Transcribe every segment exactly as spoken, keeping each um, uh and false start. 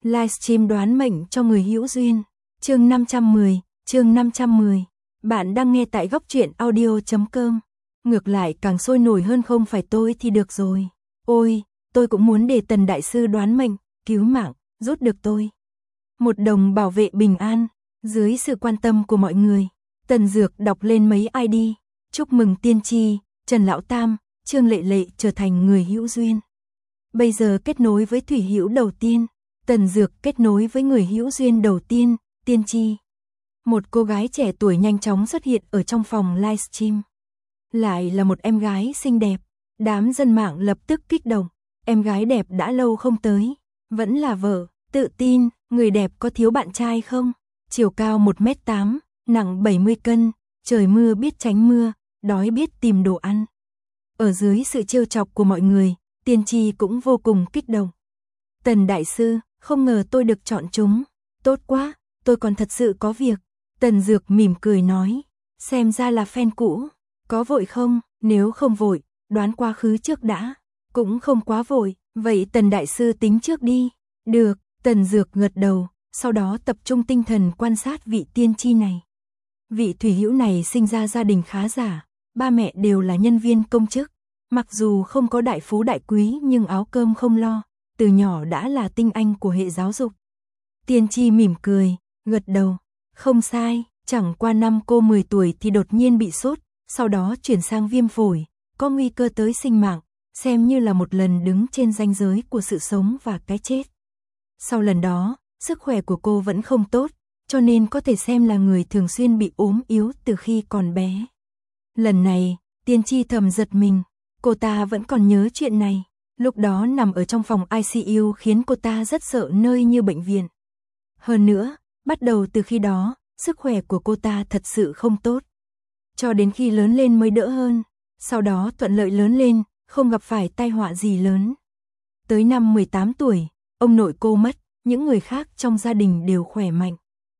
Livestream đoán mệnh cho người hữu duyên. Chương năm trăm mười, chương năm trăm mười. Bạn đang nghe tại góc truyện audio chấm com. Ngược lại càng sôi nổi hơn không phải tôi thì được rồi. Ôi, tôi cũng muốn để Tần đại sư đoán mệnh, cứu mạng, giúp được tôi một đồng bảo vệ bình an. Dưới sự quan tâm của mọi người, Tần Dược đọc lên mấy i đê. Chúc mừng Tiên Tri, Trần Lão Tam, Trương Lệ Lệ trở thành người hữu duyên. Bây giờ kết nối với thủy hữu đầu tiên. Tần Dược kết nối với người hữu duyên đầu tiên, Tiên Tri. Một cô gái trẻ tuổi nhanh chóng xuất hiện ở trong phòng livestream. Lại là một em gái xinh đẹp. Đám dân mạng lập tức kích động. Em gái đẹp đã lâu không tới. Vẫn là vợ, tự tin, người đẹp có thiếu bạn trai không? Chiều cao một mét tám, nặng bảy mươi cân, trời mưa biết tránh mưa, đói biết tìm đồ ăn. Ở dưới sự trêu chọc của mọi người, Tiên Tri cũng vô cùng kích động. Tần đại sư, không ngờ tôi được chọn chúng. Tốt quá, tôi còn thật sự có việc. Tần Dược mỉm cười nói. Xem ra là fan cũ. Có vội không? Nếu không vội, đoán quá khứ trước đã. Cũng không quá vội, vậy Tần đại sư tính trước đi. Được, Tần Dược gật đầu, sau đó tập trung tinh thần quan sát vị tiên tri này. Vị thủy hữu này sinh ra gia đình khá giả, ba mẹ đều là nhân viên công chức. Mặc dù không có đại phú đại quý nhưng áo cơm không lo, từ nhỏ đã là tinh anh của hệ giáo dục. Tiên tri mỉm cười, gật đầu. Không sai, chẳng qua năm cô mười tuổi thì đột nhiên bị sốt, sau đó chuyển sang viêm phổi, có nguy cơ tới sinh mạng, xem như là một lần đứng trên ranh giới của sự sống và cái chết. Sau lần đó, sức khỏe của cô vẫn không tốt, cho nên có thể xem là người thường xuyên bị ốm yếu từ khi còn bé. Lần này, Tiên tri thầm giật mình, cô ta vẫn còn nhớ chuyện này. Lúc đó nằm ở trong phòng i xê u khiến cô ta rất sợ nơi như bệnh viện. Hơn nữa, bắt đầu từ khi đó, sức khỏe của cô ta thật sự không tốt. Cho đến khi lớn lên mới đỡ hơn, sau đó thuận lợi lớn lên, không gặp phải tai họa gì lớn. Tới năm mười tám tuổi, ông nội cô mất, những người khác trong gia đình đều khỏe mạnh.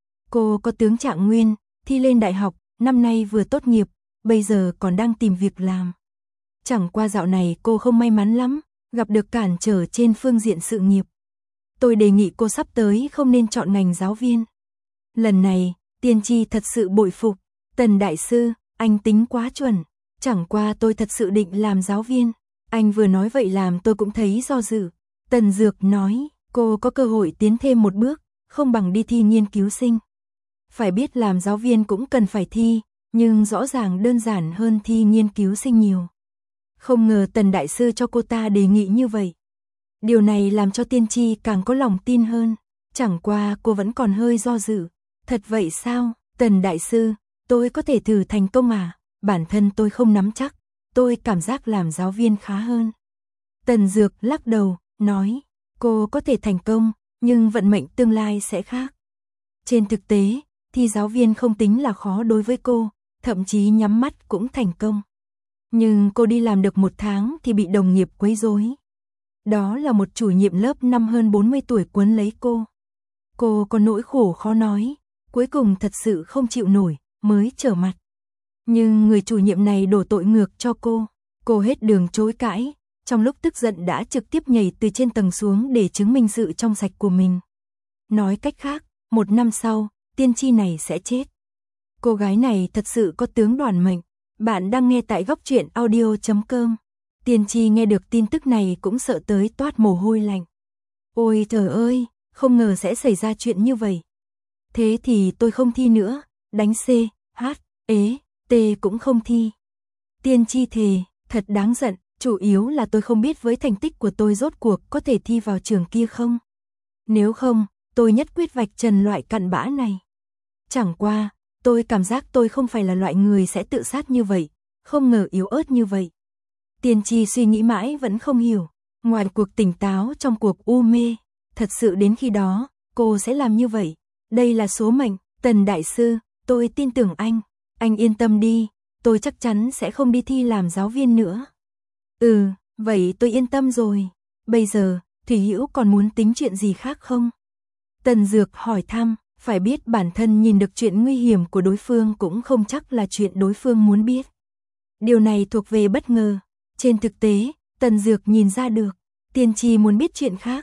Cô có tướng trạng nguyên, thi lên đại học, năm nay vừa tốt nghiệp, bây giờ còn đang tìm việc làm. Chẳng qua dạo này cô không may mắn lắm, gặp được cản trở trên phương diện sự nghiệp. Tôi đề nghị cô sắp tới không nên chọn ngành giáo viên. Lần này, Tiên tri thật sự bội phục. Tần đại sư, anh tính quá chuẩn. Chẳng qua tôi thật sự định làm giáo viên. Anh vừa nói vậy làm tôi cũng thấy do dự. Tần Dược nói, cô có cơ hội tiến thêm một bước, không bằng đi thi nghiên cứu sinh. Phải biết làm giáo viên cũng cần phải thi, nhưng rõ ràng đơn giản hơn thi nghiên cứu sinh nhiều. Không ngờ Tần đại sư cho cô ta đề nghị như vậy. Điều này làm cho Tiên tri càng có lòng tin hơn. Chẳng qua cô vẫn còn hơi do dự. Thật vậy sao, Tần đại sư, tôi có thể thử thành công à? Bản thân tôi không nắm chắc, tôi cảm giác làm giáo viên khá hơn. Tần Dược lắc đầu, nói, cô có thể thành công, nhưng vận mệnh tương lai sẽ khác. Trên thực tế, thi giáo viên không tính là khó đối với cô, thậm chí nhắm mắt cũng thành công. Nhưng cô đi làm được một tháng thì bị đồng nghiệp quấy rối. Đó là một chủ nhiệm lớp năm hơn bốn mươi tuổi quấn lấy cô. Cô có nỗi khổ khó nói, cuối cùng thật sự không chịu nổi, mới trở mặt. Nhưng người chủ nhiệm này đổ tội ngược cho cô. Cô hết đường chối cãi, trong lúc tức giận đã trực tiếp nhảy từ trên tầng xuống để chứng minh sự trong sạch của mình. Nói cách khác, một năm sau, tiên tri này sẽ chết. Cô gái này thật sự có tướng đoản mệnh. Bạn đang nghe tại góc truyện audio chấm com. Tiên tri nghe được tin tức này cũng sợ tới toát mồ hôi lạnh. Ôi trời ơi, không ngờ sẽ xảy ra chuyện như vậy. Thế thì tôi không thi nữa, đánh C, H, ế, T cũng không thi. Tiên tri thề, thật đáng giận, chủ yếu là tôi không biết với thành tích của tôi rốt cuộc có thể thi vào trường kia không. Nếu không, tôi nhất quyết vạch trần loại cặn bã này. Chẳng qua, tôi cảm giác tôi không phải là loại người sẽ tự sát như vậy, không ngờ yếu ớt như vậy. Tiên tri suy nghĩ mãi vẫn không hiểu, ngoài cuộc tỉnh táo trong cuộc u mê, thật sự đến khi đó, cô sẽ làm như vậy. Đây là số mệnh, Tần đại sư, tôi tin tưởng anh, anh yên tâm đi, tôi chắc chắn sẽ không đi thi làm giáo viên nữa. Ừ, vậy tôi yên tâm rồi. Bây giờ, Thủy Hữu còn muốn tính chuyện gì khác không? Tần Dược hỏi thăm, phải biết bản thân nhìn được chuyện nguy hiểm của đối phương cũng không chắc là chuyện đối phương muốn biết. Điều này thuộc về bất ngờ. Trên thực tế, Tần Dược nhìn ra được, tiên tri muốn biết chuyện khác,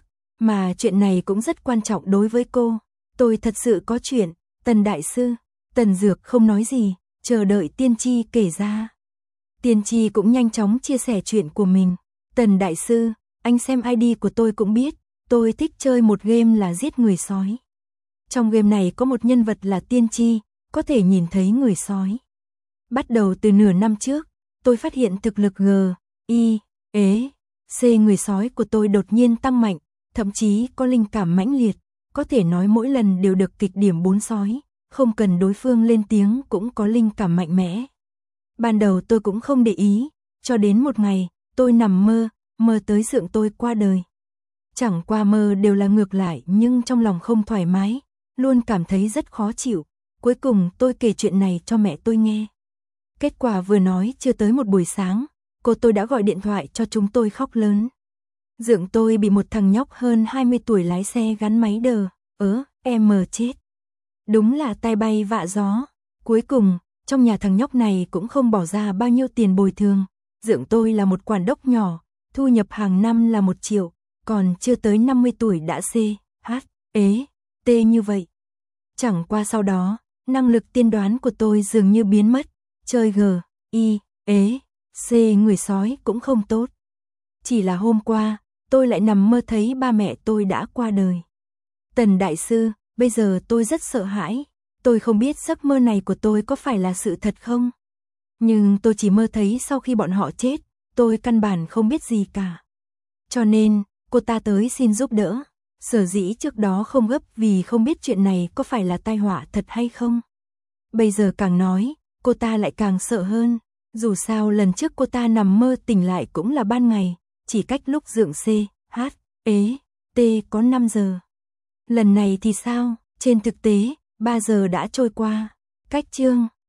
Mà chuyện này cũng rất quan trọng đối với cô. Tôi thật sự có chuyện, Tần đại sư. Tần Dược không nói gì, chờ đợi Tiên Tri kể ra. Tiên Tri cũng nhanh chóng chia sẻ chuyện của mình. Tần đại sư, anh xem i đê của tôi cũng biết, tôi thích chơi một game là giết người sói. Trong game này có một nhân vật là Tiên Tri, có thể nhìn thấy người sói. Bắt đầu từ nửa năm trước, tôi phát hiện thực lực G, I, ế, C người sói của tôi đột nhiên tăng mạnh, thậm chí có linh cảm mãnh liệt, có thể nói mỗi lần đều được kịch điểm bốn sói, không cần đối phương lên tiếng cũng có linh cảm mạnh mẽ. Ban đầu tôi cũng không để ý, cho đến một ngày, tôi nằm mơ, mơ tới dượng tôi qua đời. Chẳng qua mơ đều là ngược lại nhưng trong lòng không thoải mái, luôn cảm thấy rất khó chịu. Cuối cùng tôi kể chuyện này cho mẹ tôi nghe. Kết quả vừa nói chưa tới một buổi sáng, cô tôi đã gọi điện thoại cho chúng tôi khóc lớn. Dượng tôi bị một thằng nhóc hơn hai mươi tuổi lái xe gắn máy đờ, ớ, em mờ chết. Đúng là tai bay vạ gió. Cuối cùng, trong nhà thằng nhóc này cũng không bỏ ra bao nhiêu tiền bồi thường. Dượng tôi là một quản đốc nhỏ, thu nhập hàng năm là một triệu, còn chưa tới năm mươi tuổi đã C, H, ế, T như vậy. Chẳng qua sau đó, năng lực tiên đoán của tôi dường như biến mất, chơi G, I, ế, C người sói cũng không tốt. Chỉ là hôm qua, tôi lại nằm mơ thấy ba mẹ tôi đã qua đời. Tần đại sư, bây giờ tôi rất sợ hãi, tôi không biết giấc mơ này của tôi có phải là sự thật không? Nhưng tôi chỉ mơ thấy sau khi bọn họ chết, tôi căn bản không biết gì cả. Cho nên, cô ta tới xin giúp đỡ. Sở dĩ trước đó không gấp vì không biết chuyện này có phải là tai họa thật hay không. Bây giờ càng nói, cô ta lại càng sợ hơn. Dù sao lần trước cô ta nằm mơ tỉnh lại cũng là ban ngày, chỉ cách lúc dượng C, H, ế, T có năm giờ. Lần này thì sao? Trên thực tế, ba giờ đã trôi qua. Cách chương